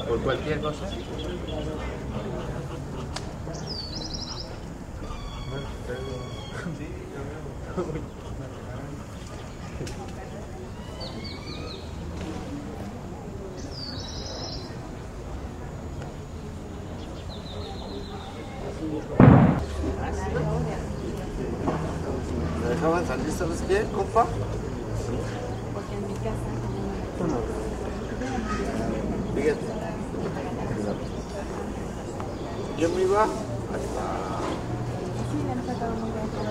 por cualquier cosa. ¿Me dejaban salir, sabes qué, compa? Porque en mi casa Fíjate. Yo me iba sí, le han sacado muy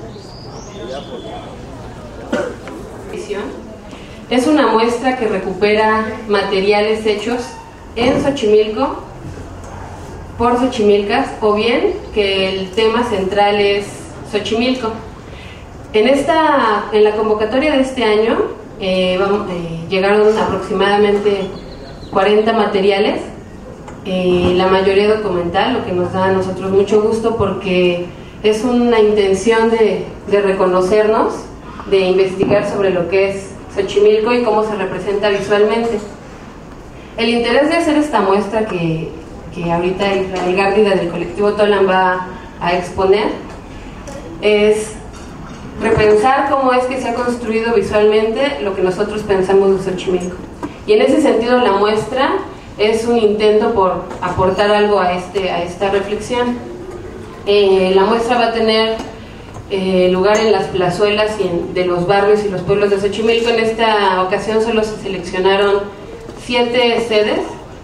bien. Es una muestra que recupera materiales hechos en Xochimilco por xochimilcas, o bien que el tema central es Xochimilco. En la convocatoria de este año llegaron aproximadamente 40 materiales, la mayoría documental, lo que nos da a nosotros mucho gusto porque es una intención de reconocernos, de investigar sobre lo que es Xochimilco y cómo se representa visualmente. El interés de hacer esta muestra que ahorita Israel Gárdida del colectivo Tolan va a exponer es repensar cómo es que se ha construido visualmente lo que nosotros pensamos de Xochimilco. Y en ese sentido la muestra es un intento por aportar algo a esta reflexión. La muestra va a tener lugar en las plazuelas de los barrios y los pueblos de Xochimilco. En esta ocasión solo se seleccionaron 7 sedes.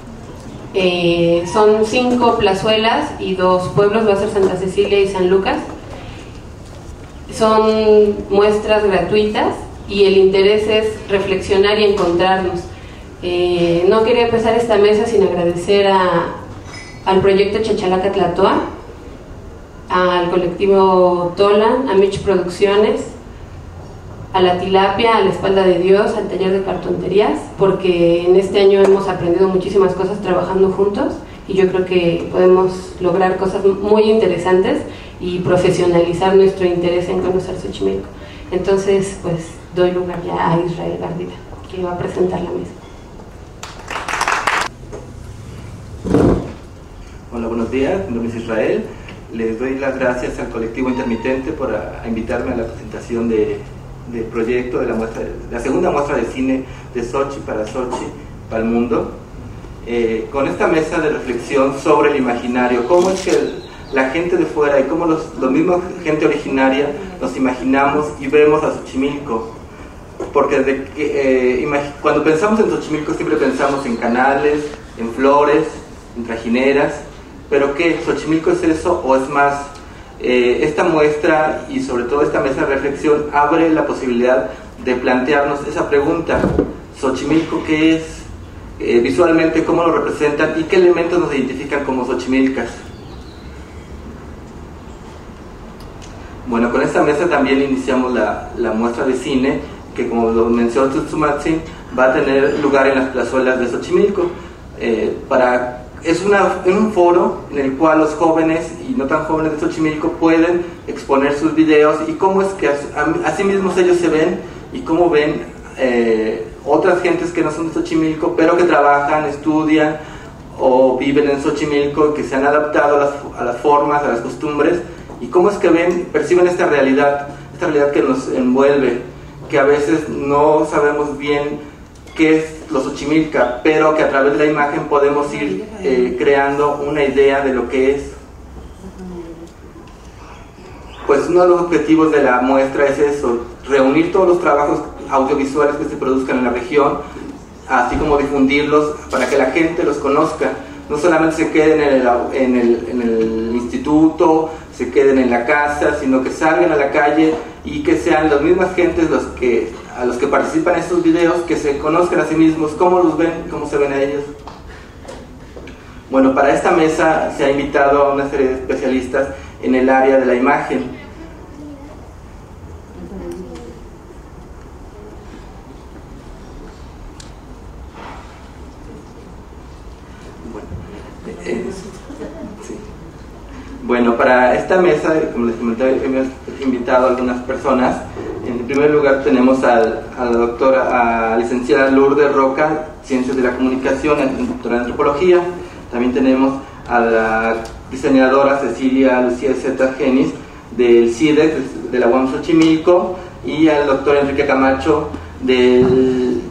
Son 5 plazuelas y 2 pueblos, va a ser Santa Cecilia y San Lucas. Son muestras gratuitas y el interés es reflexionar y encontrarnos. No quería empezar esta mesa sin agradecer al proyecto Chachalaca Tlatoa, al colectivo Tolan, a Mitch Producciones, a La Tilapia, a La Espalda de Dios, al taller de cartonterías, porque en este año hemos aprendido muchísimas cosas trabajando juntos y yo creo que podemos lograr cosas muy interesantes y profesionalizar nuestro interés en conocer Xochimilco. Entonces, pues doy lugar ya a Israel Gárdida, que va a presentar la mesa. Hola, buenos días, mi nombre es Israel. Les doy las gracias al colectivo Intermitente por invitarme a la presentación del proyecto de la segunda muestra de cine de Xochi para el mundo. Con esta mesa de reflexión sobre el imaginario, cómo es que la gente de fuera y cómo los mismos gente originaria nos imaginamos y vemos a Xochimilco. Porque cuando pensamos en Xochimilco siempre pensamos en canales, en flores, en trajineras, pero ¿qué? ¿Xochimilco es eso o es más? Esta muestra y sobre todo esta mesa de reflexión abre la posibilidad de plantearnos esa pregunta: ¿Xochimilco qué es? Visualmente, ¿cómo lo representan? ¿Y qué elementos nos identifican como xochimilcas? Bueno, con esta mesa también iniciamos la muestra de cine, que como lo mencionó Tsutsumatsin, va a tener lugar en las plazuelas de Xochimilco. Es un foro en el cual los jóvenes y no tan jóvenes de Xochimilco pueden exponer sus videos y cómo es que a sí mismos ellos se ven y cómo ven otras gentes que no son de Xochimilco, pero que trabajan, estudian o viven en Xochimilco, que se han adaptado a las formas, a las costumbres, y cómo es que perciben esta realidad que nos envuelve, que a veces no sabemos bien qué es lo Xochimilca, pero que a través de la imagen podemos ir creando una idea de lo que es. Pues uno de los objetivos de la muestra es eso: reunir todos los trabajos audiovisuales que se produzcan en la región, así como difundirlos para que la gente los conozca, no solamente se queden en el instituto, se queden en la casa, sino que salgan a la calle y que sean las mismas gentes a los que participan en estos videos, que se conozcan a sí mismos, cómo los ven, cómo se ven a ellos. Bueno, para esta mesa se ha invitado a una serie de especialistas en el área de la imagen. Bueno, para esta mesa, como les comenté, hemos invitado a algunas personas. primer lugar tenemos a la doctora, a licenciada Lourdes Roca, Ciencias de la Comunicación, doctora en Antropología. También tenemos a la diseñadora Cecilia Lucía Zeta Genis, del CIDEX, de la UAM Xochimilco, y al doctor Enrique Camacho, del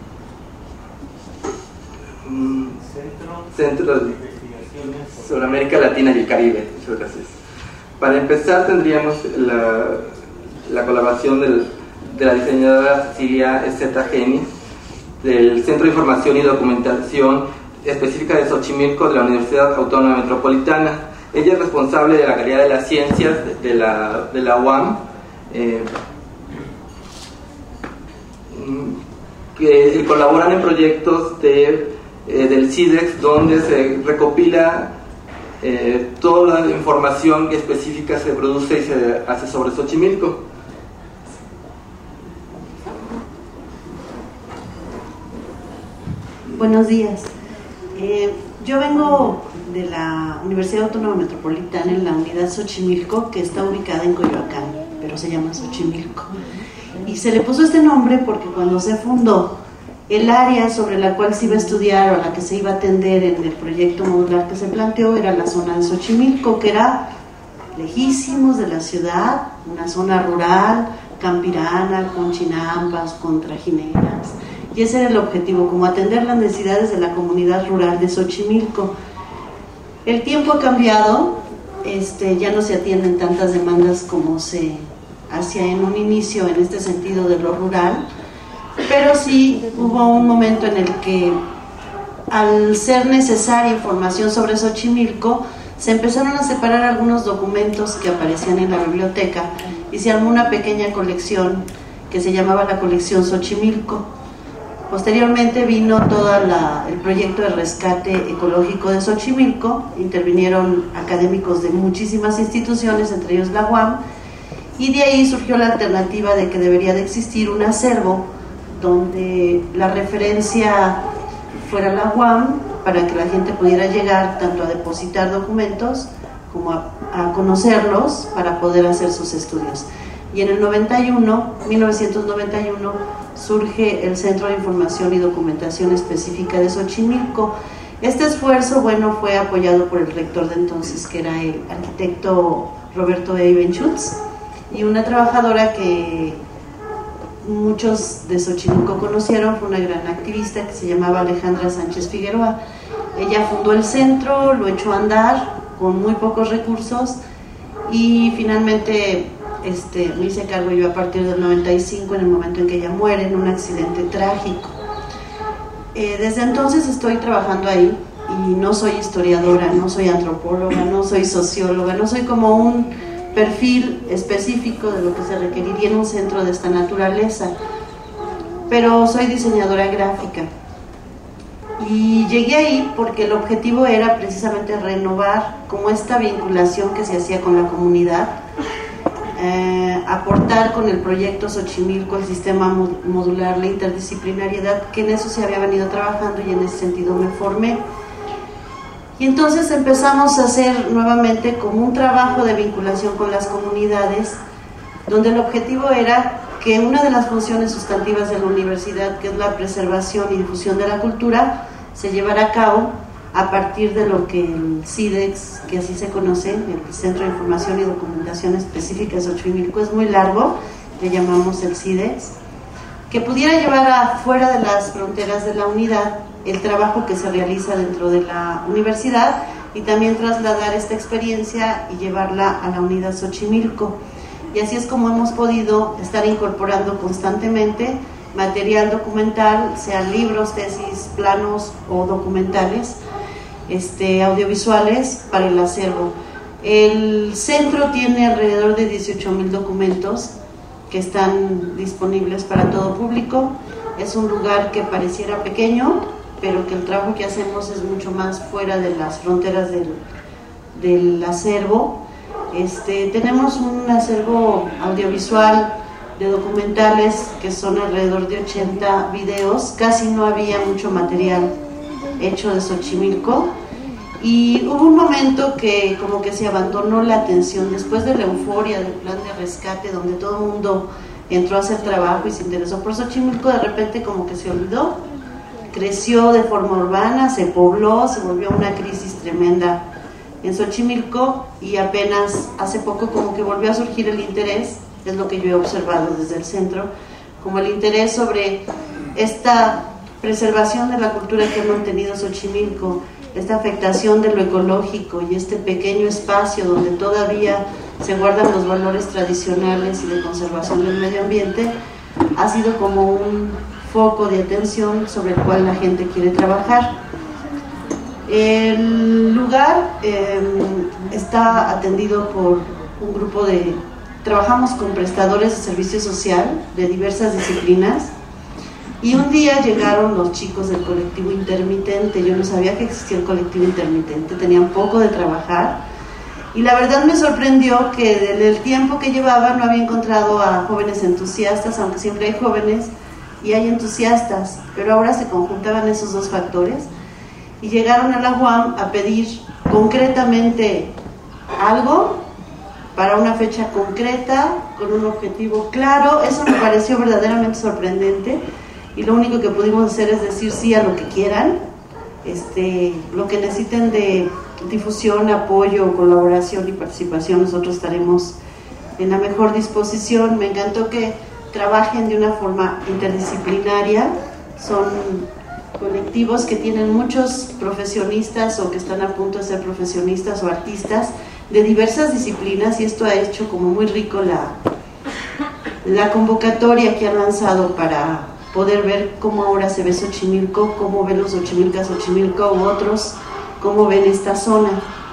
Centro de Investigaciones sobre América Latina y el Caribe. Muchas gracias. Para empezar tendríamos la colaboración de la diseñadora Cecilia Zeta Genis, del Centro de Información y Documentación Específica de Xochimilco de la Universidad Autónoma Metropolitana. Ella es responsable de la Galería de las Ciencias de la UAM, que colaboran en proyectos del CIDEX, donde se recopila toda la información específica se produce y se hace sobre Xochimilco. Buenos días. Yo vengo de la Universidad Autónoma Metropolitana en la unidad Xochimilco, que está ubicada en Coyoacán, pero se llama Xochimilco. Y se le puso este nombre porque cuando se fundó, el área sobre la cual se iba a estudiar o a la que se iba a atender en el proyecto modular que se planteó era la zona de Xochimilco, que era lejísimos de la ciudad, una zona rural, campirana, con chinampas, con trajineras. Y ese era el objetivo, como atender las necesidades de la comunidad rural de Xochimilco. El tiempo ha cambiado, ya no se atienden tantas demandas como se hacía en un inicio en este sentido de lo rural, pero sí hubo un momento en el que, al ser necesaria información sobre Xochimilco, se empezaron a separar algunos documentos que aparecían en la biblioteca y se armó una pequeña colección que se llamaba la colección Xochimilco. Posteriormente vino todo el proyecto de rescate ecológico de Xochimilco, intervinieron académicos de muchísimas instituciones, entre ellos la UAM, y de ahí surgió la alternativa de que debería de existir un acervo donde la referencia fuera la UAM, para que la gente pudiera llegar tanto a depositar documentos como a conocerlos para poder hacer sus estudios. Y en el 1991, surge el Centro de Información y Documentación Específica de Xochimilco. Este esfuerzo, fue apoyado por el rector de entonces, que era el arquitecto Roberto Eibenschutz, y una trabajadora que muchos de Xochimilco conocieron, fue una gran activista que se llamaba Alejandra Sánchez Figueroa. Ella fundó el centro, lo echó a andar con muy pocos recursos y finalmente me hice cargo yo a partir del 95, en el momento en que ella muere en un accidente trágico. Desde entonces estoy trabajando ahí y no soy historiadora, no soy antropóloga, no soy socióloga, no soy como un perfil específico de lo que se requeriría en un centro de esta naturaleza, pero soy diseñadora gráfica y llegué ahí porque el objetivo era precisamente renovar como esta vinculación que se hacía con la comunidad, aportar con el proyecto Xochimilco el sistema modular, la interdisciplinariedad, que en eso se había venido trabajando y en ese sentido me formé. Y entonces empezamos a hacer nuevamente como un trabajo de vinculación con las comunidades, donde el objetivo era que una de las funciones sustantivas de la universidad, que es la preservación y difusión de la cultura, se llevara a cabo a partir de lo que el CIDEX, que así se conoce, el Centro de Información y Documentación Específica de Xochimilco, es muy largo, le llamamos el CIDEX, que pudiera llevar afuera de las fronteras de la unidad el trabajo que se realiza dentro de la universidad y también trasladar esta experiencia y llevarla a la unidad Xochimilco. Y así es como hemos podido estar incorporando constantemente material documental, sean libros, tesis, planos o documentales, audiovisuales para el acervo. El centro tiene alrededor de 18,000 documentos que están disponibles para todo público. Es un lugar que pareciera pequeño, pero que el trabajo que hacemos es mucho más fuera de las fronteras del acervo. Tenemos un acervo audiovisual de documentales que son alrededor de 80 videos. Casi no había mucho material hecho de Xochimilco y hubo un momento que como que se abandonó la atención después de la euforia del plan de rescate, donde todo el mundo entró a hacer trabajo y se interesó por Xochimilco, de repente como que se olvidó, creció de forma urbana, se pobló, se volvió una crisis tremenda en Xochimilco y apenas hace poco como que volvió a surgir el interés, es lo que yo he observado desde el centro, como el interés sobre esta preservación de la cultura que ha mantenido Xochimilco, esta afectación de lo ecológico y este pequeño espacio donde todavía se guardan los valores tradicionales y de conservación del medio ambiente, ha sido como un foco de atención sobre el cual la gente quiere trabajar. El lugar está atendido por un grupo de... Trabajamos con prestadores de servicio social de diversas disciplinas y un día llegaron los chicos del colectivo intermitente. Yo no sabía que existía el colectivo intermitente, tenían poco de trabajar y la verdad me sorprendió que en el tiempo que llevaba no había encontrado a jóvenes entusiastas, aunque siempre hay jóvenes y hay entusiastas, pero ahora se conjuntaban esos dos factores y llegaron a la UAM a pedir concretamente algo para una fecha concreta, con un objetivo claro. Eso me pareció verdaderamente sorprendente y lo único que pudimos hacer es decir sí a lo que quieran, lo que necesiten de difusión, apoyo, colaboración y participación, nosotros estaremos en la mejor disposición. Me encantó que trabajen de una forma interdisciplinaria, son colectivos que tienen muchos profesionistas o que están a punto de ser profesionistas o artistas de diversas disciplinas y esto ha hecho como muy rico la convocatoria que han lanzado para poder ver cómo ahora se ve Xochimilco, cómo ven los Xochimilcas, Xochimilco u otros, cómo ven esta zona.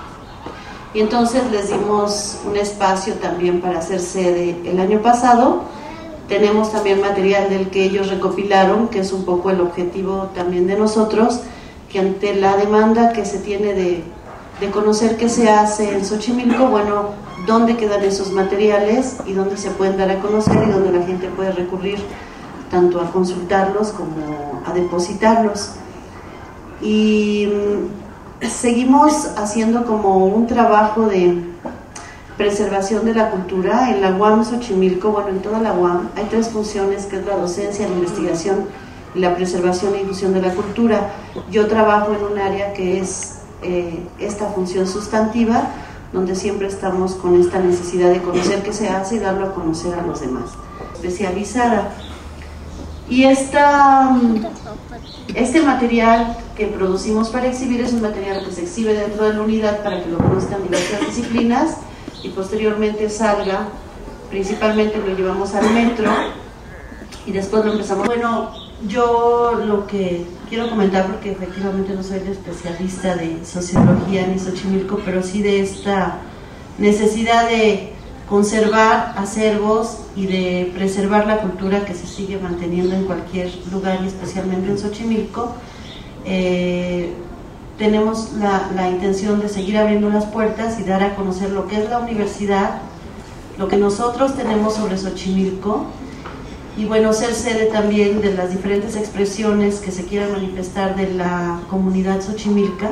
Y entonces les dimos un espacio también para hacer sede el año pasado. Tenemos también material del que ellos recopilaron, que es un poco el objetivo también de nosotros, que ante la demanda que se tiene de conocer qué se hace en Xochimilco, bueno, dónde quedan esos materiales y dónde se pueden dar a conocer y dónde la gente puede recurrir tanto a consultarlos como a depositarlos. Y seguimos haciendo como un trabajo de preservación de la cultura en la UAM Xochimilco. Bueno, en toda la UAM hay 3 funciones, que es la docencia, la investigación y la preservación e difusión de la cultura. Yo trabajo en un área que es esta función sustantiva, donde siempre estamos con esta necesidad de conocer qué se hace y darlo a conocer a los demás, especializada. Y este material que producimos para exhibir es un material que se exhibe dentro de la unidad para que lo conozcan diversas disciplinas y posteriormente salga, principalmente lo llevamos al metro y después lo empezamos. Bueno, yo lo que quiero comentar, porque efectivamente no soy el especialista de sociología ni Xochimilco, pero sí de esta necesidad de conservar acervos y de preservar la cultura que se sigue manteniendo en cualquier lugar y especialmente en Xochimilco. Tenemos la intención de seguir abriendo las puertas y dar a conocer lo que es la universidad, lo que nosotros tenemos sobre Xochimilco y bueno, ser sede también de las diferentes expresiones que se quieran manifestar de la comunidad xochimilca.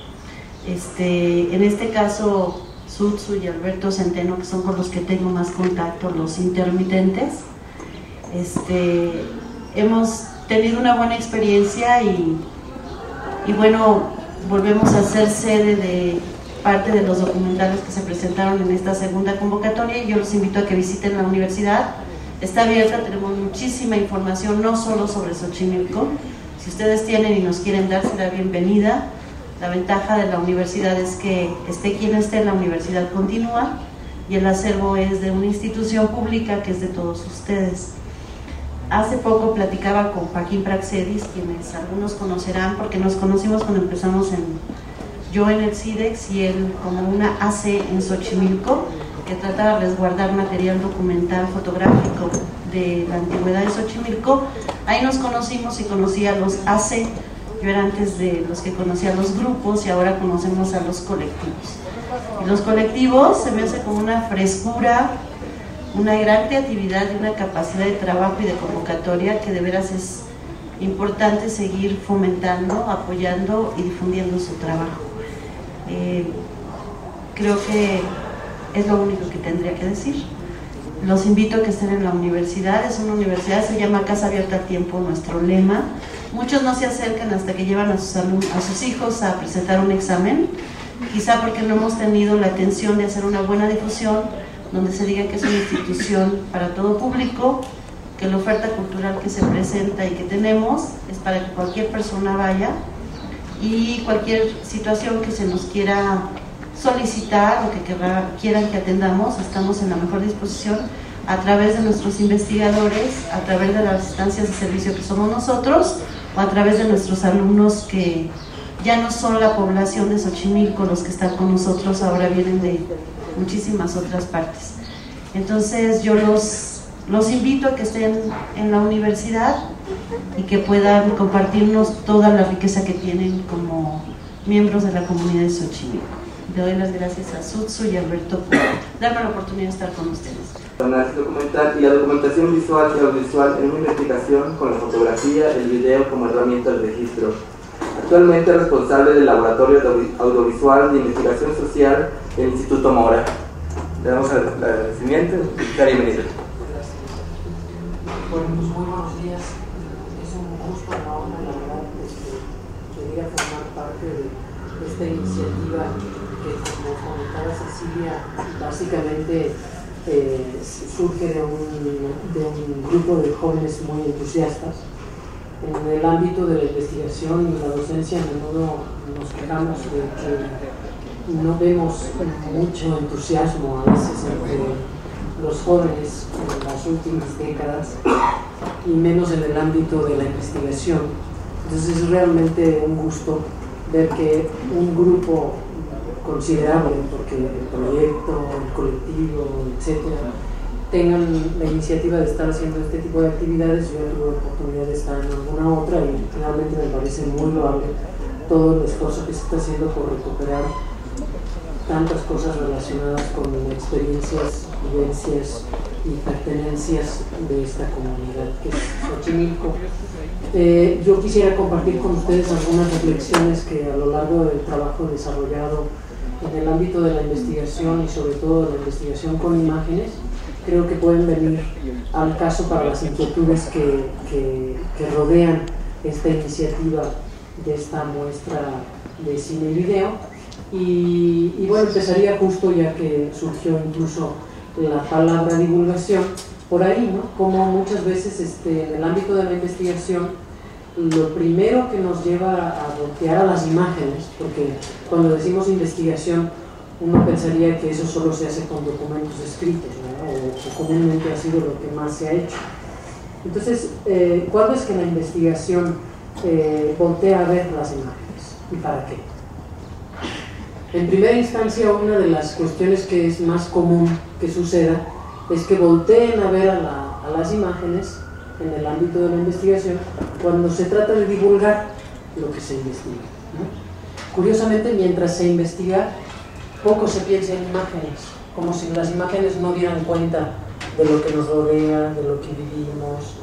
En este caso Sutsu y Alberto Centeno, que son con los que tengo más contacto, los intermitentes. Hemos tenido una buena experiencia y bueno, volvemos a ser sede de parte de los documentales que se presentaron en esta segunda convocatoria y yo los invito a que visiten la universidad. Está abierta, tenemos muchísima información, no solo sobre Xochimilco. Si ustedes tienen y nos quieren dar, será bienvenida. La ventaja de la universidad es que esté quien esté, la universidad continúa y el acervo es de una institución pública que es de todos ustedes. Hace poco platicaba con Joaquín Praxedis, quienes algunos conocerán porque nos conocimos cuando empezamos yo en el CIDEX y él como una AC en Xochimilco, que trata de resguardar material documental fotográfico de la antigüedad de Xochimilco. Ahí nos conocimos y conocí a los AC. Yo era antes de los que conocía a los grupos y ahora conocemos a los colectivos. Y los colectivos se me hace como una frescura, una gran creatividad y una capacidad de trabajo y de convocatoria que de veras es importante seguir fomentando, apoyando y difundiendo su trabajo. Creo que es lo único que tendría que decir. los invito a que estén en la universidad. Es una universidad, se llama Casa Abierta al Tiempo, nuestro lema. Muchos no se acercan hasta que llevan a sus hijos a presentar un examen, quizá porque no hemos tenido la atención de hacer una buena difusión, donde se diga que es una institución para todo público, que la oferta cultural que se presenta y que tenemos es para que cualquier persona vaya, y cualquier situación que se nos quiera solicitar o que quieran que atendamos, estamos en la mejor disposición a través de nuestros investigadores, a través de las instancias de servicio que somos nosotros, o a través de nuestros alumnos, que ya no son la población de Xochimilco los que están con nosotros, ahora vienen de muchísimas otras partes. Entonces yo los invito a que estén en la universidad y que puedan compartirnos toda la riqueza que tienen como miembros de la comunidad de Xochimilco. Le doy las gracias a Sutsu y a Alberto por darme la oportunidad de estar con ustedes. Análisis documental y la documentación visual y audiovisual en una investigación con la fotografía, el video como herramienta de registro. Actualmente es responsable del Laboratorio Audiovisual de Investigación Social del Instituto Mora. Le damos el agradecimiento y la bienvenida. Bueno, pues muy buenos días. Es un gusto, una honra, la verdad, venir a formar parte de esta iniciativa que, como comentaba Cecilia, básicamente surge de un grupo de jóvenes muy entusiastas. En el ámbito de la investigación y la docencia, a menudo nos quejamos de que no vemos mucho entusiasmo a veces entre los jóvenes en las últimas décadas, y menos en el ámbito de la investigación. Entonces es realmente un gusto ver que un grupo considerable, porque el proyecto, el colectivo, etcétera, tengan la iniciativa de estar haciendo este tipo de actividades. Yo ya tuve la oportunidad de estar en alguna otra y realmente me parece muy loable todo el esfuerzo que se está haciendo por recuperar tantas cosas relacionadas con experiencias, vivencias y pertenencias de esta comunidad que es Xochimilco. Yo quisiera compartir con ustedes algunas reflexiones que a lo largo del trabajo desarrollado en el ámbito de la investigación y sobre todo de la investigación con imágenes, creo que pueden venir al caso para las inquietudes que rodean esta iniciativa de esta muestra de cine y video. Y bueno, empezaría justo, ya que surgió incluso la palabra divulgación, por ahí, ¿no? Como muchas veces en el ámbito de la investigación, lo primero que nos lleva a voltear a las imágenes, porque cuando decimos investigación, uno pensaría que eso solo se hace con documentos escritos, ¿no? O comúnmente ha sido lo que más se ha hecho. Entonces, ¿cuándo es que la investigación voltea a ver las imágenes? ¿Y para qué? En primera instancia, una de las cuestiones que es más común que suceda es que volteen a ver a las imágenes en el ámbito de la investigación cuando se trata de divulgar lo que se investiga, ¿no? Curiosamente, mientras se investiga, poco se piensa en imágenes, como si las imágenes no dieran cuenta de lo que nos rodea, de lo que vivimos.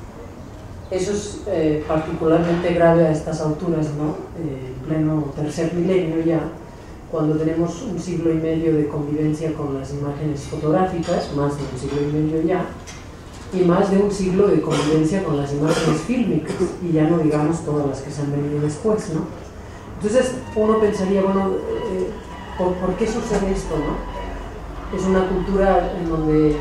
Eso es particularmente grave a estas alturas, ¿no? En pleno tercer milenio ya, cuando tenemos un siglo y medio de convivencia con las imágenes fotográficas, más de un siglo y medio ya, y más de un siglo de convivencia con las imágenes fílmicas, y ya no digamos todas las que se han venido después, ¿no? Entonces uno pensaría, bueno, ¿por qué sucede esto, no? Es una cultura en donde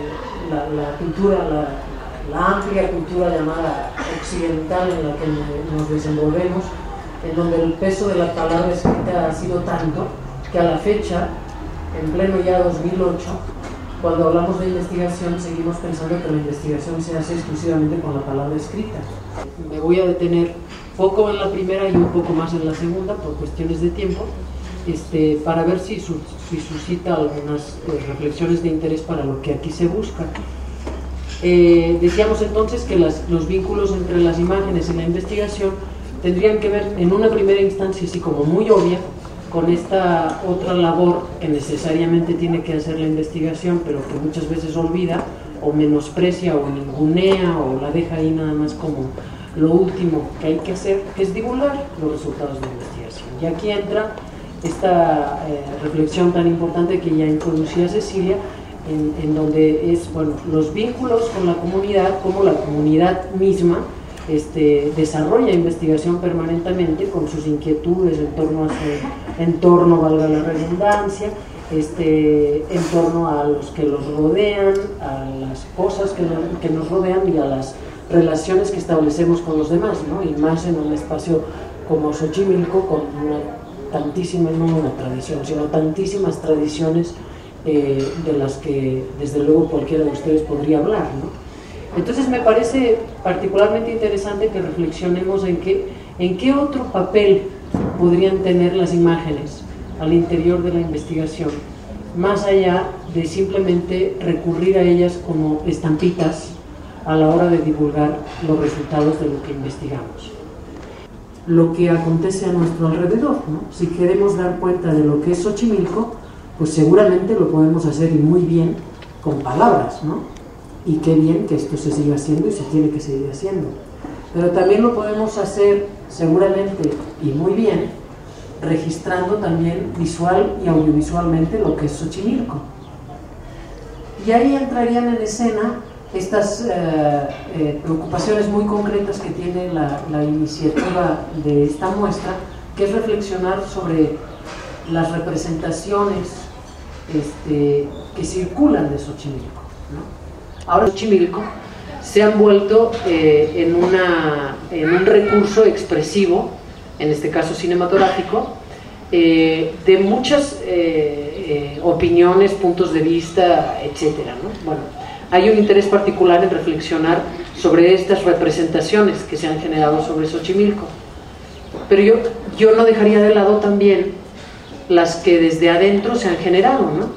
la amplia cultura llamada occidental en la que nos desenvolvemos, en donde el peso de la palabra escrita ha sido tanto que a la fecha, en pleno ya 2008, cuando hablamos de investigación, seguimos pensando que la investigación se hace exclusivamente con la palabra escrita. Me voy a detener poco en la primera y un poco más en la segunda, por cuestiones de tiempo, para ver si suscita algunas reflexiones de interés para lo que aquí se busca. Decíamos entonces que los vínculos entre las imágenes y la investigación tendrían que ver, en una primera instancia, así como muy obvia, con esta otra labor que necesariamente tiene que hacer la investigación, pero que muchas veces olvida o menosprecia o ningunea o la deja ahí nada más como lo último que hay que hacer, que es divulgar los resultados de la investigación. Y aquí entra esta reflexión tan importante que ya introducía Cecilia, en donde es, bueno, los vínculos con la comunidad, como la comunidad misma desarrolla investigación permanentemente con sus inquietudes en torno a su entorno, valga la redundancia, en torno a los que los rodean, a las cosas que nos rodean y a las relaciones que establecemos con los demás, ¿no? Y más en un espacio como Xochimilco, con tantísimas, no una tradición, sino tantísimas tradiciones de las que desde luego cualquiera de ustedes podría hablar, ¿no? Entonces me parece particularmente interesante que reflexionemos en qué otro papel podrían tener las imágenes al interior de la investigación, más allá de simplemente recurrir a ellas como estampitas a la hora de divulgar los resultados de lo que investigamos. Lo que acontece a nuestro alrededor, ¿no? Si queremos dar cuenta de lo que es Xochimilco, pues seguramente lo podemos hacer y muy bien con palabras, ¿no? Y qué bien que esto se siga haciendo y se tiene que seguir haciendo. Pero también lo podemos hacer seguramente y muy bien registrando también visual y audiovisualmente lo que es Xochimilco. Y ahí entrarían en escena estas preocupaciones muy concretas que tiene la iniciativa de esta muestra, que es reflexionar sobre las representaciones que circulan de Xochimilco, ¿no? Ahora Xochimilco se han vuelto en un recurso expresivo, en este caso cinematográfico, de muchas opiniones, puntos de vista, etcétera, ¿no? Bueno, hay un interés particular en reflexionar sobre estas representaciones que se han generado sobre Xochimilco, pero yo no dejaría de lado también las que desde adentro se han generado, ¿no?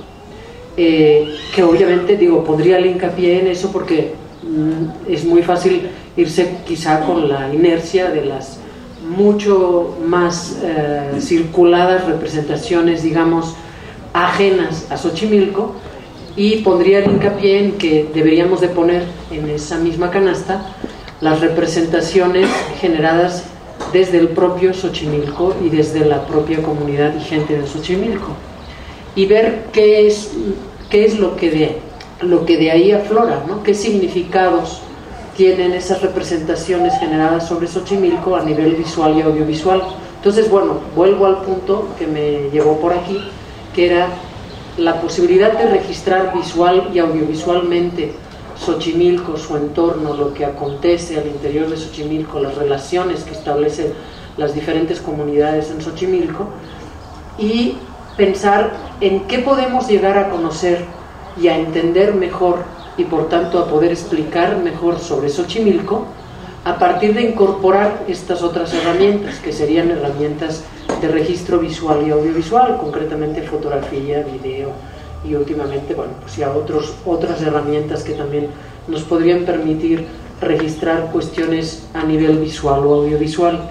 Que obviamente, pondría el hincapié en eso porque es muy fácil irse quizá con la inercia de las mucho más circuladas representaciones, digamos, ajenas a Xochimilco, y pondría el hincapié en que deberíamos de poner en esa misma canasta las representaciones generadas desde el propio Xochimilco y desde la propia comunidad y gente de Xochimilco, y ver qué es lo que de ahí aflora, ¿no? Qué significados tienen esas representaciones generadas sobre Xochimilco a nivel visual y audiovisual. Entonces, bueno, vuelvo al punto que me llevó por aquí, que era la posibilidad de registrar visual y audiovisualmente Xochimilco, su entorno, lo que acontece al interior de Xochimilco, las relaciones que establecen las diferentes comunidades en Xochimilco, y pensar en qué podemos llegar a conocer y a entender mejor, y por tanto a poder explicar mejor sobre Xochimilco a partir de incorporar estas otras herramientas, que serían herramientas de registro visual y audiovisual, concretamente fotografía, video, y últimamente, bueno, pues ya otras herramientas que también nos podrían permitir registrar cuestiones a nivel visual o audiovisual.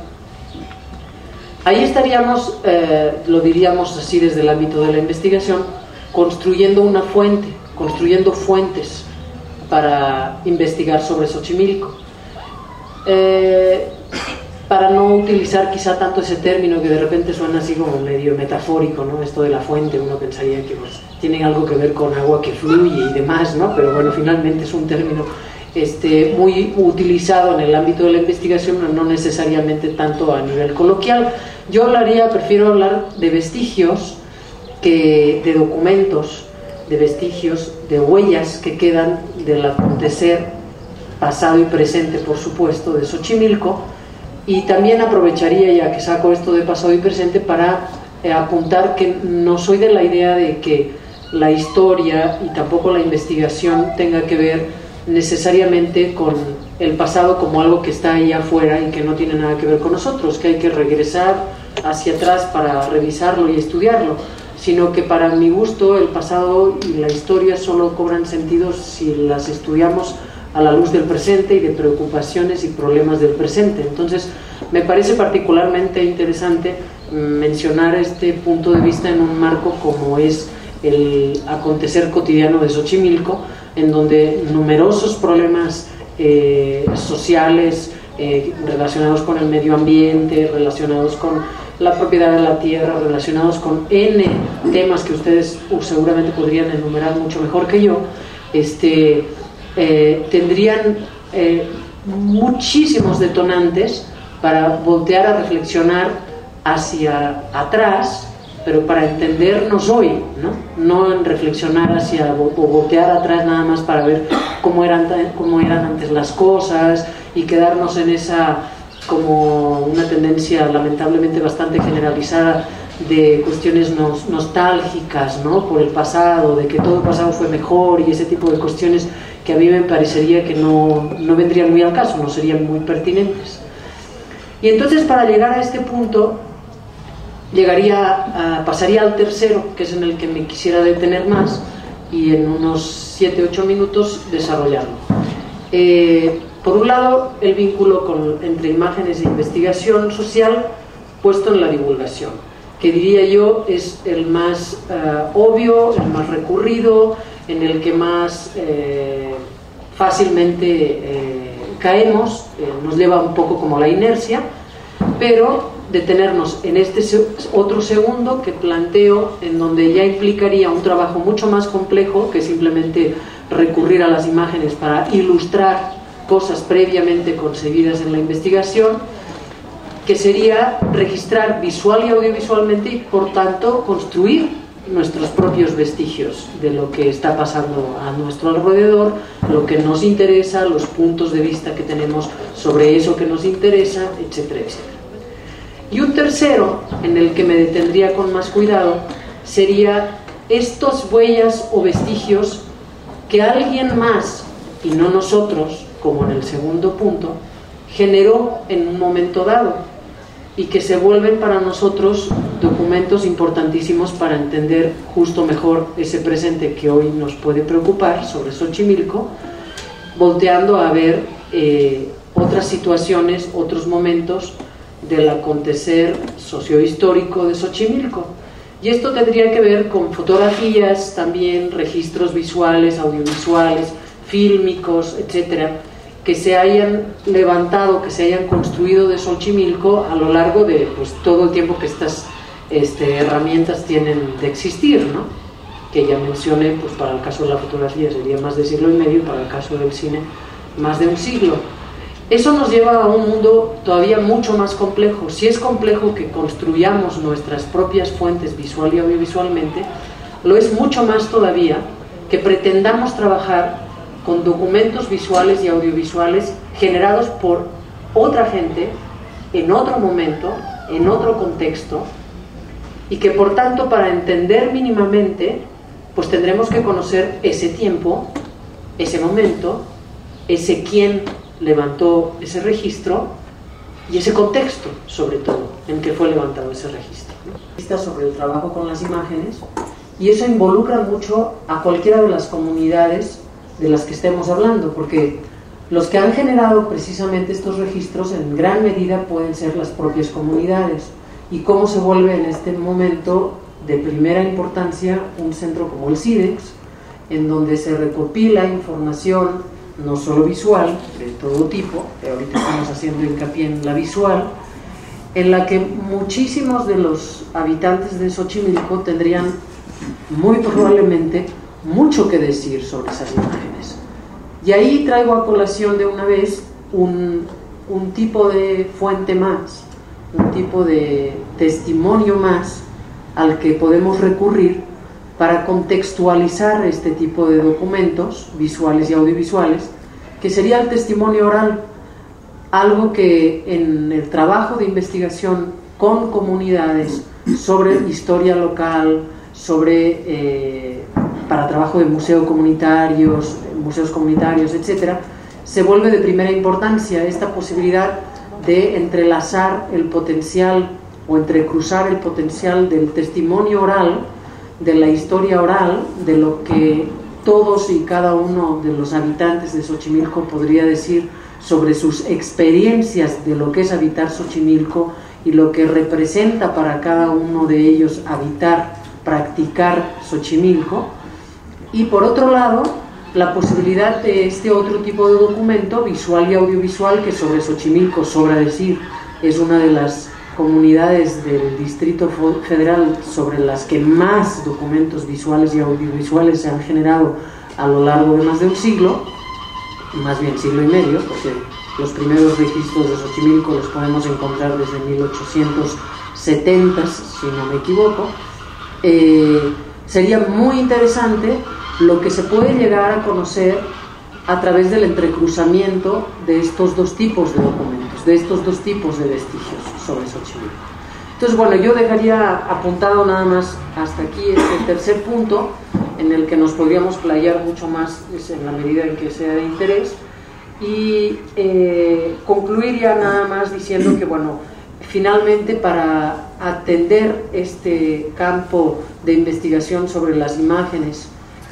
Ahí estaríamos, lo diríamos así desde el ámbito de la investigación, construyendo una fuente, construyendo fuentes para investigar sobre Xochimilco. Para no utilizar quizá tanto ese término que de repente suena así como medio metafórico, ¿no? Esto de la fuente, uno pensaría que pues tiene algo que ver con agua que fluye y demás, ¿no? Pero bueno, finalmente es un término muy utilizado en el ámbito de la investigación, no necesariamente tanto a nivel coloquial. Yo prefiero hablar de vestigios de documentos, de vestigios, de huellas que quedan del acontecer pasado y presente, por supuesto, de Xochimilco. Y también aprovecharía, ya que saco esto de pasado y presente, para apuntar que no soy de la idea de que la historia y tampoco la investigación tenga que ver necesariamente con el pasado como algo que está ahí afuera y que no tiene nada que ver con nosotros, que hay que regresar hacia atrás para revisarlo y estudiarlo, sino que para mi gusto el pasado y la historia solo cobran sentido si las estudiamos a la luz del presente y de preocupaciones y problemas del presente. Entonces me parece particularmente interesante mencionar este punto de vista en un marco como es el acontecer cotidiano de Xochimilco, en donde numerosos problemas sociales relacionados con el medio ambiente, relacionados con la propiedad de la tierra, relacionados con N temas que ustedes seguramente podrían enumerar mucho mejor que yo, tendrían muchísimos detonantes para voltear a reflexionar hacia atrás, pero para entendernos hoy, no en reflexionar hacia o voltear atrás nada más para ver cómo eran antes las cosas y quedarnos en esa, como una tendencia lamentablemente bastante generalizada de cuestiones nostálgicas, ¿no? Por el pasado, de que todo el pasado fue mejor y ese tipo de cuestiones que a mí me parecería que no vendrían muy al caso, no serían muy pertinentes. Y entonces, para llegar a este punto, pasaría al tercero, que es en el que me quisiera detener más, y en unos 7-8 minutos desarrollarlo. Por un lado, el vínculo entre imágenes e investigación social puesto en la divulgación, que diría yo es el más obvio, el más recurrido, en el que más fácilmente caemos, nos lleva un poco como la inercia, pero detenernos en este otro segundo que planteo, en donde ya implicaría un trabajo mucho más complejo que simplemente recurrir a las imágenes para ilustrar cosas previamente concebidas en la investigación, que sería registrar visual y audiovisualmente y por tanto construir nuestros propios vestigios de lo que está pasando a nuestro alrededor, lo que nos interesa, los puntos de vista que tenemos sobre eso que nos interesa, etcétera, etcétera. Y un tercero, en el que me detendría con más cuidado, sería estas huellas o vestigios que alguien más, y no nosotros, como en el segundo punto, generó en un momento dado, y que se vuelven para nosotros documentos importantísimos para entender justo mejor ese presente que hoy nos puede preocupar sobre Xochimilco, volteando a ver otras situaciones, otros momentos del acontecer sociohistórico de Xochimilco. Y esto tendría que ver con fotografías, también registros visuales, audiovisuales, fílmicos, etcétera, que se hayan levantado, que se hayan construido de Xochimilco a lo largo de todo el tiempo que estas herramientas tienen de existir, ¿no? Que ya mencioné, para el caso de la fotografía sería más de siglo y medio, para el caso del cine más de un siglo. Eso nos lleva a un mundo todavía mucho más complejo. Si es complejo que construyamos nuestras propias fuentes visual y audiovisualmente, lo es mucho más todavía que pretendamos trabajar con documentos visuales y audiovisuales generados por otra gente, en otro momento, en otro contexto, y que por tanto, para entender mínimamente, pues tendremos que conocer ese tiempo, ese momento, ese quién levantó ese registro y ese contexto, sobre todo, en que fue levantado ese registro, ¿no? Está sobre el trabajo con las imágenes, y eso involucra mucho a cualquiera de las comunidades de las que estemos hablando, porque los que han generado precisamente estos registros en gran medida pueden ser las propias comunidades, y cómo se vuelve en este momento de primera importancia un centro como el CIDEX, en donde se recopila información no solo visual, de todo tipo, pero ahorita estamos haciendo hincapié en la visual, en la que muchísimos de los habitantes de Xochimilco tendrían muy probablemente mucho que decir sobre esas imágenes. Y ahí traigo a colación de una vez un tipo de fuente más, un tipo de testimonio más al que podemos recurrir para contextualizar este tipo de documentos visuales y audiovisuales, que sería el testimonio oral, algo que en el trabajo de investigación con comunidades sobre historia local, sobre para trabajo de museos comunitarios, etcétera, se vuelve de primera importancia esta posibilidad de entrelazar el potencial o entrecruzar el potencial del testimonio oral, de la historia oral, de lo que todos y cada uno de los habitantes de Xochimilco podría decir sobre sus experiencias de lo que es habitar Xochimilco y lo que representa para cada uno de ellos habitar, practicar Xochimilco. Y por otro lado, la posibilidad de este otro tipo de documento, visual y audiovisual, que sobre Xochimilco, sobra decir, es una de las comunidades del Distrito Federal sobre las que más documentos visuales y audiovisuales se han generado a lo largo de más de un siglo, más bien siglo y medio, porque los primeros registros de Xochimilco los podemos encontrar desde 1870, si no me equivoco. Sería muy interesante lo que se puede llegar a conocer a través del entrecruzamiento de estos dos tipos de documentos, de estos dos tipos de vestigios sobre Xochimilco. Entonces, bueno, yo dejaría apuntado nada más hasta aquí este tercer punto, en el que nos podríamos playar mucho más en la medida en que sea de interés, y concluir ya nada más diciendo que, bueno, finalmente para atender este campo de investigación sobre las imágenes,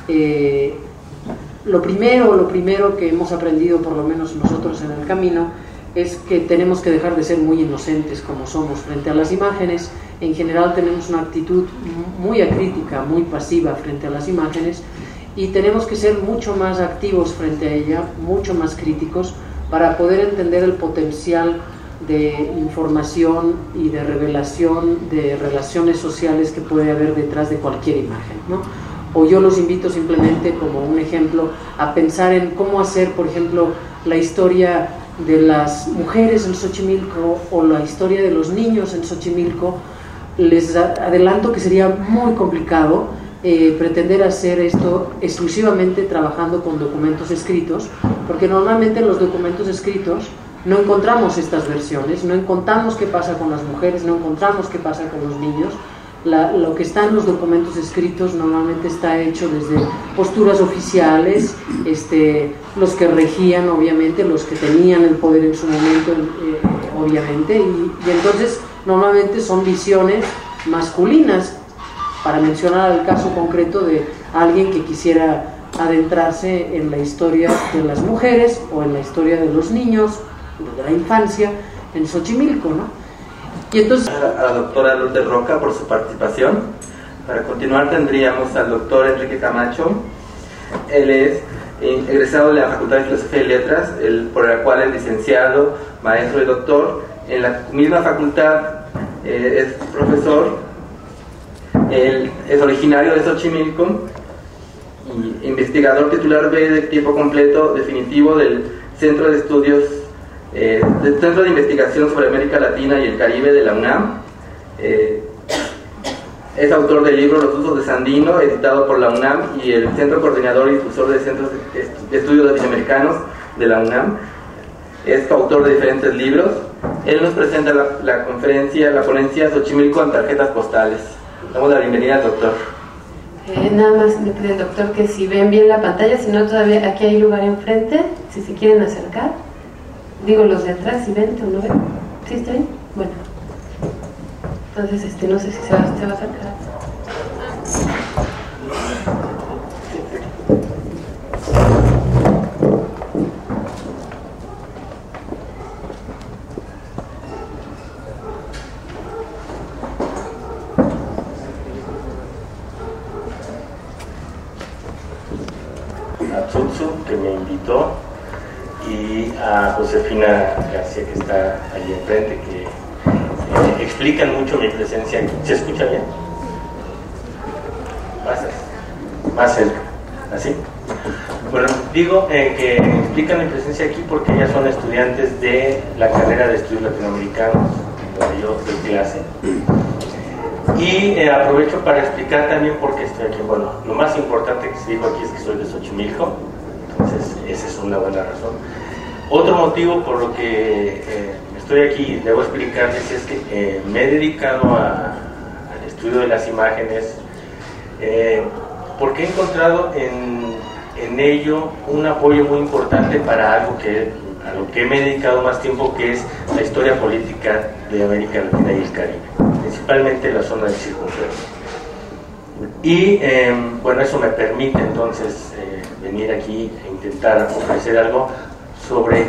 lo primero que hemos aprendido, por lo menos nosotros en el camino, es que tenemos que dejar de ser muy inocentes como somos frente a las imágenes. En general tenemos una actitud muy acrítica, muy pasiva frente a las imágenes, y tenemos que ser mucho más activos frente a ella, mucho más críticos, para poder entender el potencial de información y de revelación de relaciones sociales que puede haber detrás de cualquier imagen, ¿no? O yo los invito simplemente, como un ejemplo, a pensar en cómo hacer, por ejemplo, la historia de las mujeres en Xochimilco o la historia de los niños en Xochimilco. Les adelanto que sería muy complicado pretender hacer esto exclusivamente trabajando con documentos escritos, porque normalmente en los documentos escritos no encontramos estas versiones, no encontramos qué pasa con las mujeres, no encontramos qué pasa con los niños. Lo que está en los documentos escritos normalmente está hecho desde posturas oficiales, los que regían, obviamente, los que tenían el poder en su momento, obviamente, y entonces normalmente son visiones masculinas, para mencionar el caso concreto de alguien que quisiera adentrarse en la historia de las mujeres o en la historia de los niños, de la infancia en Xochimilco, ¿no? Y entonces, a la doctora Lourdes Roca por su participación. Para continuar tendríamos al doctor Enrique Camacho. Él es egresado de la Facultad de Filosofía y Letras, por la cual es licenciado, maestro y doctor. En la misma facultad es profesor. Él es originario de Xochimilco y investigador titular B de tiempo completo definitivo del Centro de Estudios del Centro de Investigación sobre América Latina y el Caribe de la UNAM. Es autor del libro Los usos de Sandino, editado por la UNAM y el Centro Coordinador y Difusor de Centros de Estudios Latinoamericanos de la UNAM. Es coautor de diferentes libros. Él nos presenta la ponencia Xochimilco en tarjetas postales. Damos la bienvenida al doctor. Nada más me pide el doctor que si ven bien la pantalla, si no todavía aquí hay lugar enfrente, si se quieren acercar. Digo los de atrás, si ven o no ven. ¿Sí está bien? Bueno. Entonces, no sé si se va a acercar. A Tsutsu, que me invitó, y a Josefina García, que está ahí enfrente, que explican mucho mi presencia aquí. ¿Se escucha bien? Más cerca, ¿así? Bueno, digo que explican mi presencia aquí porque ellas son estudiantes de la carrera de estudios latinoamericanos, donde yo doy clase. Y aprovecho para explicar también por qué estoy aquí. Bueno, lo más importante que se dijo aquí es que soy de Xochimilco, entonces esa es una buena razón. Otro motivo por lo que estoy aquí, debo explicarles, es que me he dedicado al estudio de las imágenes porque he encontrado en ello un apoyo muy importante para algo a lo que me he dedicado más tiempo, que es la historia política de América Latina y el Caribe, principalmente la zona del circunflejo. Y bueno, eso me permite entonces venir aquí e intentar ofrecer algo sobre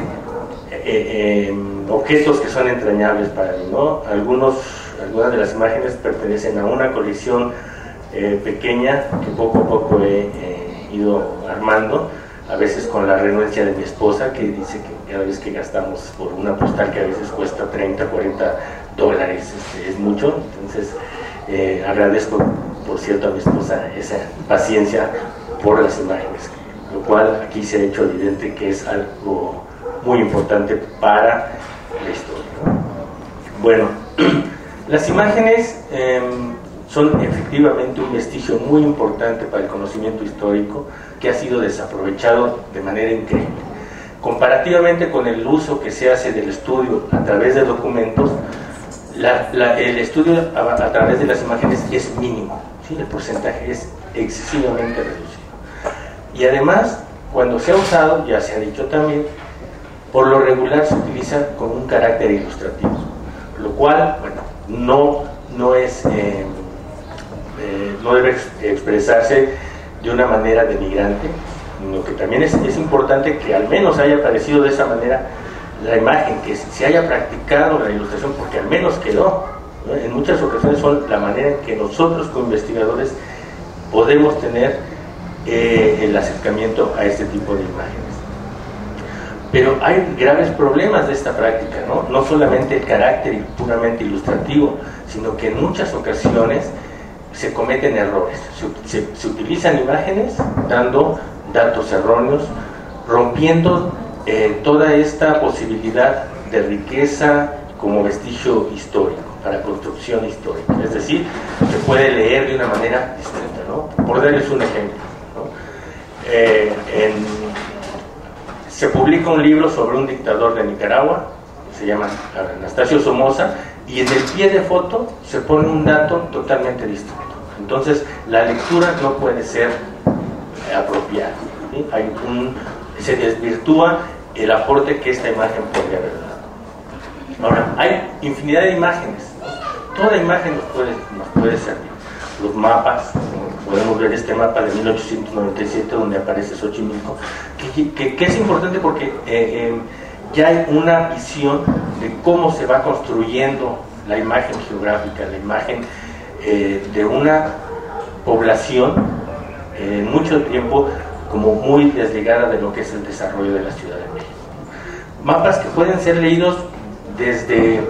objetos que son entrañables para mí, ¿no? Algunas de las imágenes pertenecen a una colección pequeña que poco a poco he ido armando, a veces con la renuencia de mi esposa, que dice que cada vez que gastamos por una postal, que a veces cuesta 30, 40 dólares es mucho. Entonces agradezco, por cierto, a mi esposa esa paciencia por las imágenes, lo cual aquí se ha hecho evidente que es algo muy importante para la historia, ¿no? Bueno, las imágenes son efectivamente un vestigio muy importante para el conocimiento histórico que ha sido desaprovechado de manera increíble. Comparativamente con el uso que se hace del estudio a través de documentos, el estudio a través de las imágenes es mínimo, ¿sí? El porcentaje es excesivamente reducido. Y además, cuando se ha usado, ya se ha dicho también, por lo regular se utiliza con un carácter ilustrativo, lo cual, bueno, no debe expresarse de una manera denigrante, sino que también es importante que al menos haya aparecido de esa manera la imagen, que se haya practicado la ilustración, porque al menos quedó, ¿no? En muchas ocasiones son la manera en que nosotros como investigadores podemos tener el acercamiento a este tipo de imágenes. Pero hay graves problemas de esta práctica, ¿no? No solamente el carácter puramente ilustrativo, sino que en muchas ocasiones se cometen errores. Se utilizan imágenes dando datos erróneos, rompiendo toda esta posibilidad de riqueza como vestigio histórico, para construcción histórica. Es decir, se puede leer de una manera distinta, ¿no? Por darles un ejemplo, ¿no? Se publica un libro sobre un dictador de Nicaragua, se llama Anastasio Somoza, y en el pie de foto se pone un dato totalmente distinto. Entonces, la lectura no puede ser apropiada, ¿sí? Se desvirtúa el aporte que esta imagen podría haber dado. Ahora, hay infinidad de imágenes, ¿no? Toda imagen nos puede servir. Los mapas, podemos ver este mapa de 1897 donde aparece Xochimilco, que es importante porque ya hay una visión de cómo se va construyendo la imagen geográfica, la imagen de una población mucho tiempo como muy desligada de lo que es el desarrollo de la Ciudad de México. Mapas que pueden ser leídos desde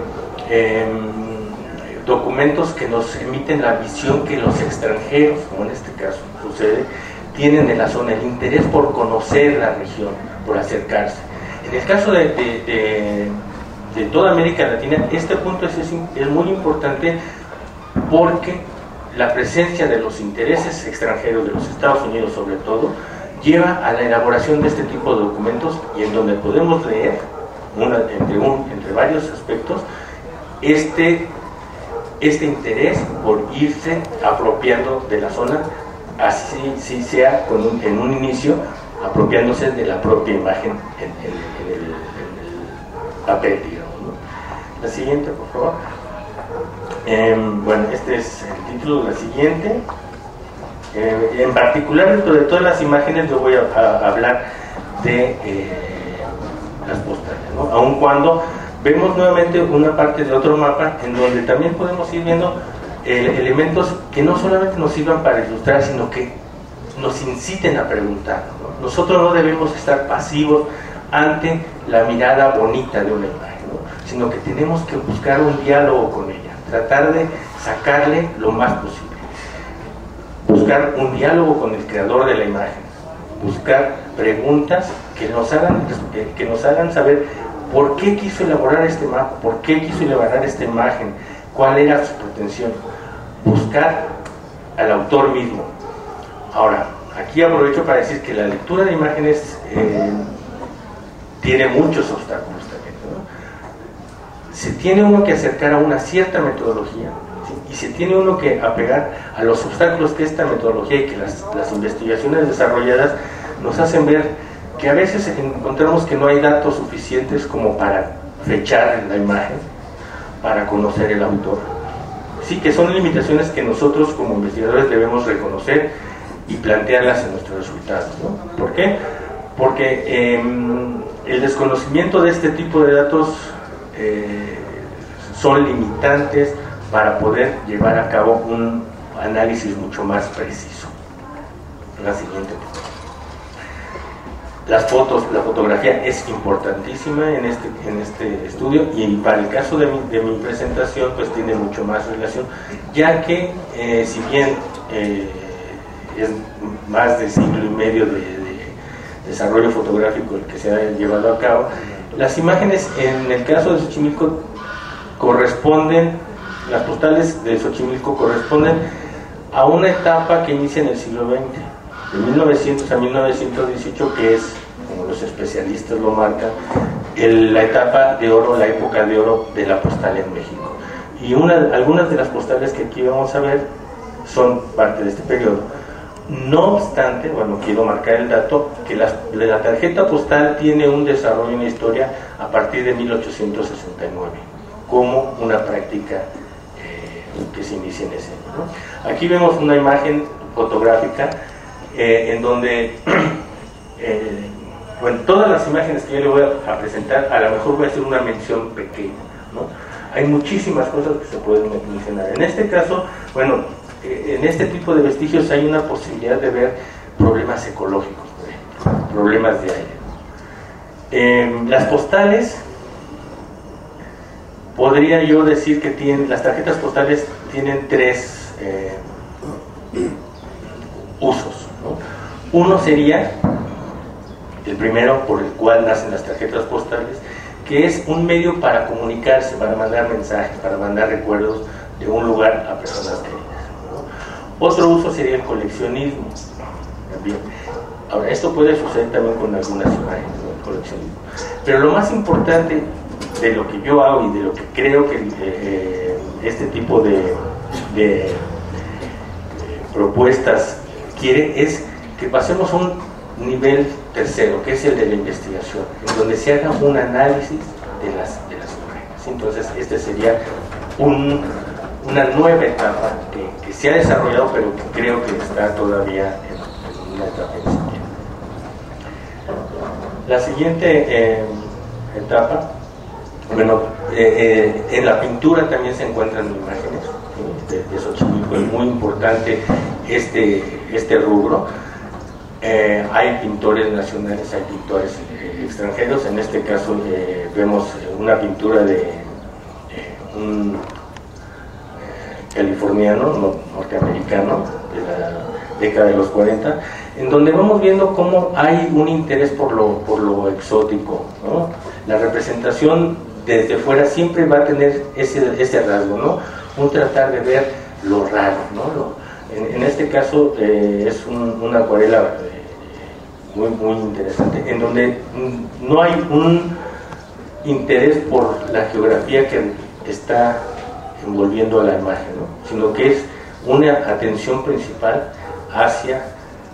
documentos que nos emiten la visión que los extranjeros, como en este caso sucede, tienen de la zona, el interés por conocer la región, por acercarse. En el caso de toda América Latina, este punto es muy importante porque la presencia de los intereses extranjeros, de los Estados Unidos sobre todo, lleva a la elaboración de este tipo de documentos, y en donde podemos leer, entre varios aspectos, este interés por irse apropiando de la zona, así sea en un inicio apropiándose de la propia imagen en el papel, digamos, ¿no? La siguiente, por favor. Bueno, este es el título de la siguiente. En particular, dentro de todas las imágenes, yo voy a hablar de las postales, ¿no? Aun cuando vemos nuevamente una parte de otro mapa en donde también podemos ir viendo elementos que no solamente nos sirvan para ilustrar, sino que nos inciten a preguntar, ¿no? Nosotros no debemos estar pasivos ante la mirada bonita de una imagen, ¿no? Sino que tenemos que buscar un diálogo con ella, tratar de sacarle lo más posible, buscar un diálogo con el creador de la imagen, buscar preguntas que nos hagan saber por qué quiso elaborar este mapa, por qué quiso elaborar esta imagen, cuál era su pretensión, buscar al autor mismo. Ahora, aquí aprovecho para decir que la lectura de imágenes tiene muchos obstáculos también, ¿no? Se tiene uno que acercar a una cierta metodología, ¿sí? Y se tiene uno que apegar a los obstáculos que esta metodología y que las investigaciones desarrolladas nos hacen ver, que a veces encontramos que no hay datos suficientes como para fechar la imagen, para conocer el autor. Sí, que son limitaciones que nosotros como investigadores debemos reconocer y plantearlas en nuestros resultados, ¿no? ¿Por qué? Porque el desconocimiento de este tipo de datos son limitantes para poder llevar a cabo un análisis mucho más preciso. La siguiente. Las fotos, la fotografía es importantísima en este estudio, y para el caso de mi presentación pues tiene mucho más relación, ya que si bien es más de siglo y medio de desarrollo fotográfico el que se ha llevado a cabo, las imágenes en el caso de Xochimilco corresponden, las postales de Xochimilco corresponden a una etapa que inicia en el siglo XX, de 1900 a 1918, que es, como los especialistas lo marcan, la etapa de oro, la época de oro de la postal en México. Y algunas de las postales que aquí vamos a ver son parte de este periodo. No obstante, bueno, quiero marcar el dato, que la tarjeta postal tiene un desarrollo en la historia a partir de 1869, como una práctica que se inicia en ese año, ¿no? Aquí vemos una imagen fotográfica en donde, bueno, todas las imágenes que yo le voy a presentar, a lo mejor voy a hacer una mención pequeña, ¿no? Hay muchísimas cosas que se pueden mencionar. En este caso, bueno, en este tipo de vestigios hay una posibilidad de ver problemas ecológicos, problemas de aire. Las postales, podría yo decir que las tarjetas postales tienen tres usos, ¿no? Uno sería el primero por el cual nacen las tarjetas postales, que es un medio para comunicarse, para mandar mensajes, para mandar recuerdos de un lugar a personas queridas, ¿no? Otro uso sería el coleccionismo también. Ahora, esto puede suceder también con algunas imágenes, ¿no? El coleccionismo. Pero lo más importante de lo que yo hago y de lo que creo que este tipo de propuestas quiere es que pasemos a un nivel tercero, que es el de la investigación, en donde se haga un análisis de las imágenes. Entonces, este sería una nueva etapa que se ha desarrollado, pero que creo que está todavía en una etapa incipiente. La siguiente etapa, bueno, en la pintura también se encuentran imágenes de Xochimilco. Es muy importante este rubro. Hay pintores nacionales, hay pintores extranjeros. En este caso vemos una pintura de un californiano, norteamericano, de la década de los 40, en donde vamos viendo cómo hay un interés por lo exótico, ¿no? La representación desde fuera siempre va a tener ese rasgo, ¿no? Un tratar de ver lo raro, ¿no? En este caso es una acuarela muy, muy interesante, en donde no hay un interés por la geografía que está envolviendo a la imagen, ¿no? Sino que es una atención principal hacia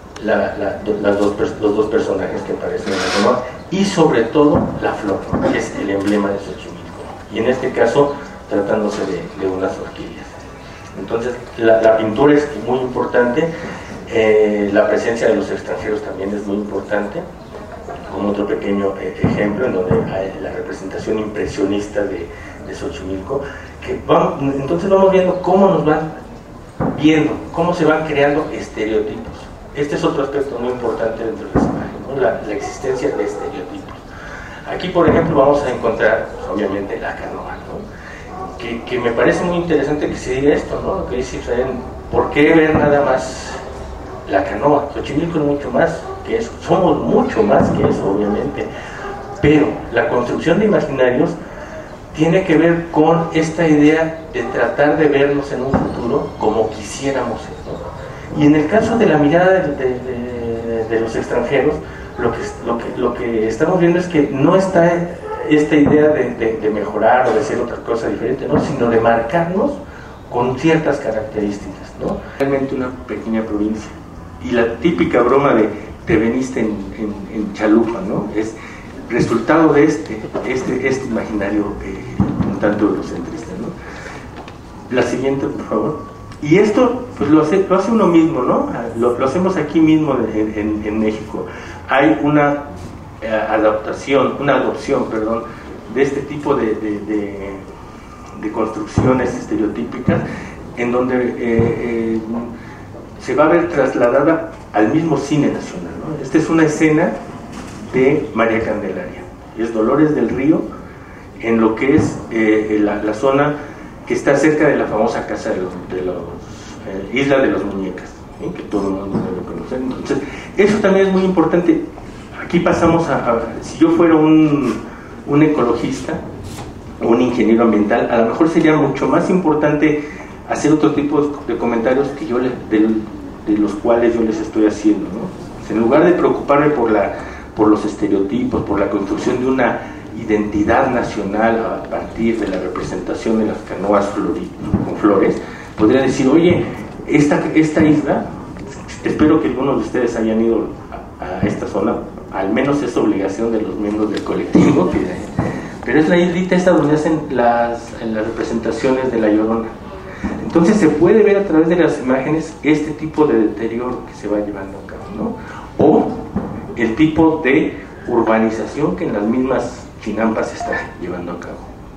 los dos personajes que aparecen en la toma, y sobre todo la flor, que es el emblema de Xochimilco, y en este caso tratándose de unas orquídeas. Entonces la pintura es muy importante. La presencia de los extranjeros también es muy importante, como otro pequeño ejemplo en donde hay la representación impresionista de Xochimilco, entonces vamos viendo cómo cómo se van creando estereotipos. Este es otro aspecto muy importante dentro de las imágenes, ¿no? La existencia de estereotipos. Aquí, por ejemplo, vamos a encontrar, pues, obviamente, la canoa, ¿no? Que me parece muy interesante que se diga esto, ¿no? Lo que dice Israel, ¿por qué ver nada más la canoa? Xochimilco es mucho más que eso, somos mucho más que eso, obviamente, pero la construcción de imaginarios tiene que ver con esta idea de tratar de vernos en un futuro como quisiéramos ser, ¿no? Y en el caso de la mirada de los extranjeros, lo que estamos viendo es que no está esta idea de mejorar o de ser otra cosa diferente, ¿no? Sino de marcarnos con ciertas características, ¿no? Realmente una pequeña provincia. Y la típica broma de te veniste en chalupa, ¿no? Es resultado de este imaginario un tanto eurocentrista, ¿no? La siguiente, por favor. Y esto pues lo hace uno mismo, ¿no? Lo hacemos aquí mismo en México. Hay una adopción, de este tipo de construcciones estereotípicas, en donde se va a ver trasladada al mismo cine nacional, ¿no? Esta es una escena de María Candelaria. Es Dolores del Río, en lo que es la zona que está cerca de la famosa casa de los Isla de los Muñecas, ¿sí? Que todo el mundo debe conocer. Entonces, eso también es muy importante. Aquí pasamos si yo fuera un ecologista o un ingeniero ambiental, a lo mejor sería mucho más importante hacer otro tipo de comentarios que de los cuales yo les estoy haciendo, ¿no? En lugar de preocuparme por los estereotipos, por la construcción de una identidad nacional a partir de la representación de las canoas con flores, podría decir, oye, esta isla, espero que algunos de ustedes hayan ido a esta zona, al menos es obligación de los miembros del colectivo, pero es la islita esta donde hacen las representaciones de La Llorona. Entonces se puede ver a través de las imágenes este tipo de deterioro que se va llevando a cabo, ¿no? O el tipo de urbanización que en las mismas Chinampas se está llevando a cabo.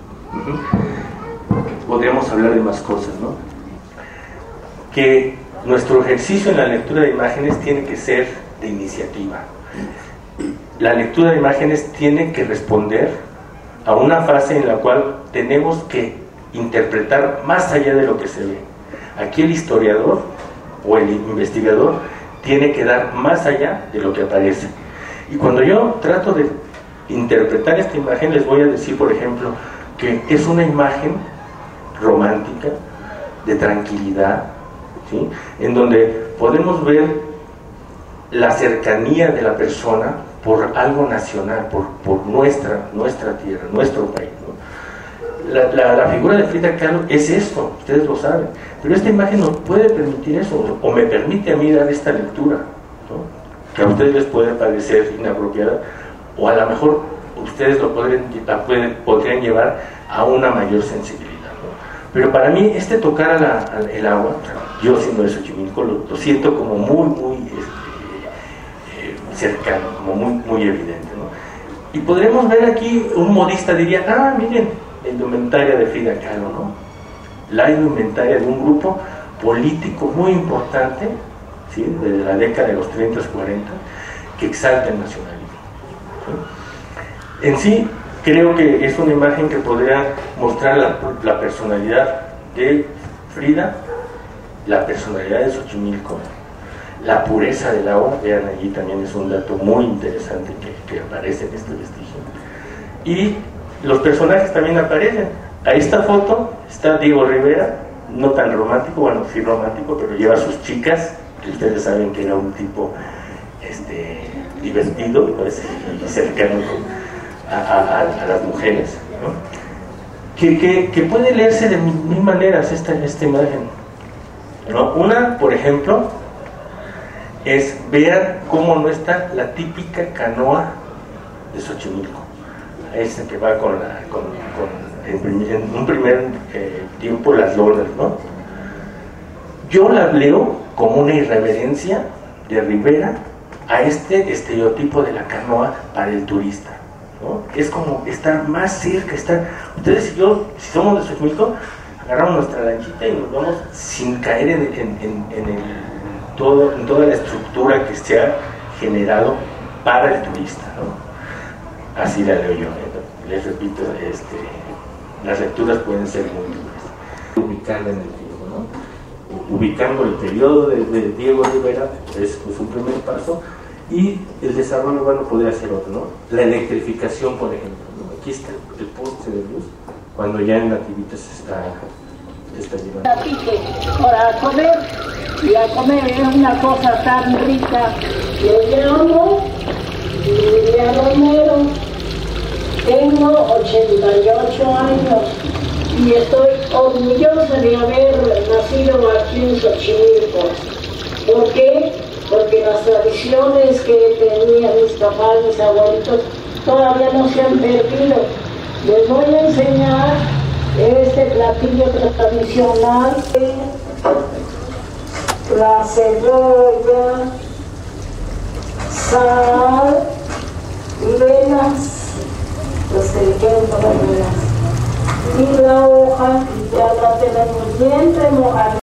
Podríamos hablar de más cosas, ¿no? Que nuestro ejercicio en la lectura de imágenes tiene que ser de iniciativa. La lectura de imágenes tiene que responder a una fase en la cual tenemos que interpretar más allá de lo que se ve. Aquí el historiador o el investigador tiene que dar más allá de lo que aparece. Y cuando yo trato de interpretar esta imagen, les voy a decir, por ejemplo, que es una imagen romántica, de tranquilidad, ¿sí? En donde podemos ver la cercanía de la persona por algo nacional, por nuestra tierra, nuestro país, ¿no? La figura de Frida Kahlo es esto, ustedes lo saben, pero esta imagen no puede permitir eso, o me permite a mí dar esta lectura, ¿no? Que a ustedes les puede parecer inapropiada, o a lo mejor ustedes lo podrían llevar a una mayor sensibilidad, ¿no? Pero para mí tocar el agua, yo siendo de Xochimilco, lo siento como muy cercano, como muy evidente, ¿no? Y podremos ver aquí, un modista diría, miren, la indumentaria de Frida Kahlo, ¿no? La indumentaria de un grupo político muy importante, ¿sí? Desde la década de los 30, 40, que exalta el nacionalismo, ¿sí? En sí, creo que es una imagen que podría mostrar la personalidad de Frida, la personalidad de Xochimilco, la pureza del agua. Vean, allí también es un dato muy interesante que aparece en este vestigio. Y los personajes también aparecen. A esta foto está Diego Rivera, no tan romántico, bueno, sí romántico, pero lleva a sus chicas, que ustedes saben que era un tipo divertido, pues, y cercano a las mujeres, ¿no? Que puede leerse de mil maneras esta imagen, ¿no? Una, por ejemplo, es ver cómo no está la típica canoa de Xochimilco, esa que va en un primer tiempo las lonas, ¿no? Yo la leo como una irreverencia de Rivera a este estereotipo de la canoa para el turista, ¿no? Es como estar más cerca, ustedes y yo, si somos de Xochimilco, agarramos nuestra lanchita y nos vamos sin caer en toda la estructura que se ha generado para el turista, ¿no? Así la leo yo, les repito, las lecturas pueden ser múltiples. Ubicarla en el tiempo, ¿no? Ubicando el periodo de Diego Rivera es pues un primer paso, y el desarrollo urbano podría ser otro, ¿no? La electrificación, por ejemplo, ¿no? Aquí está el poste de luz, cuando ya en Nativitas está llevando. Para comer, y a comer es una cosa tan rica. Me llamo Lidia Romero, tengo 88 años y estoy orgullosa de haber nacido aquí en Xochimilco. ¿Por qué? Porque las tradiciones que tenían mis papás, mis abuelitos, todavía no se han perdido. Les voy a enseñar este platillo tradicional, la cebolla, sal, venas, los que le quedan todas venas, y la hoja ya la tenemos bien remojada.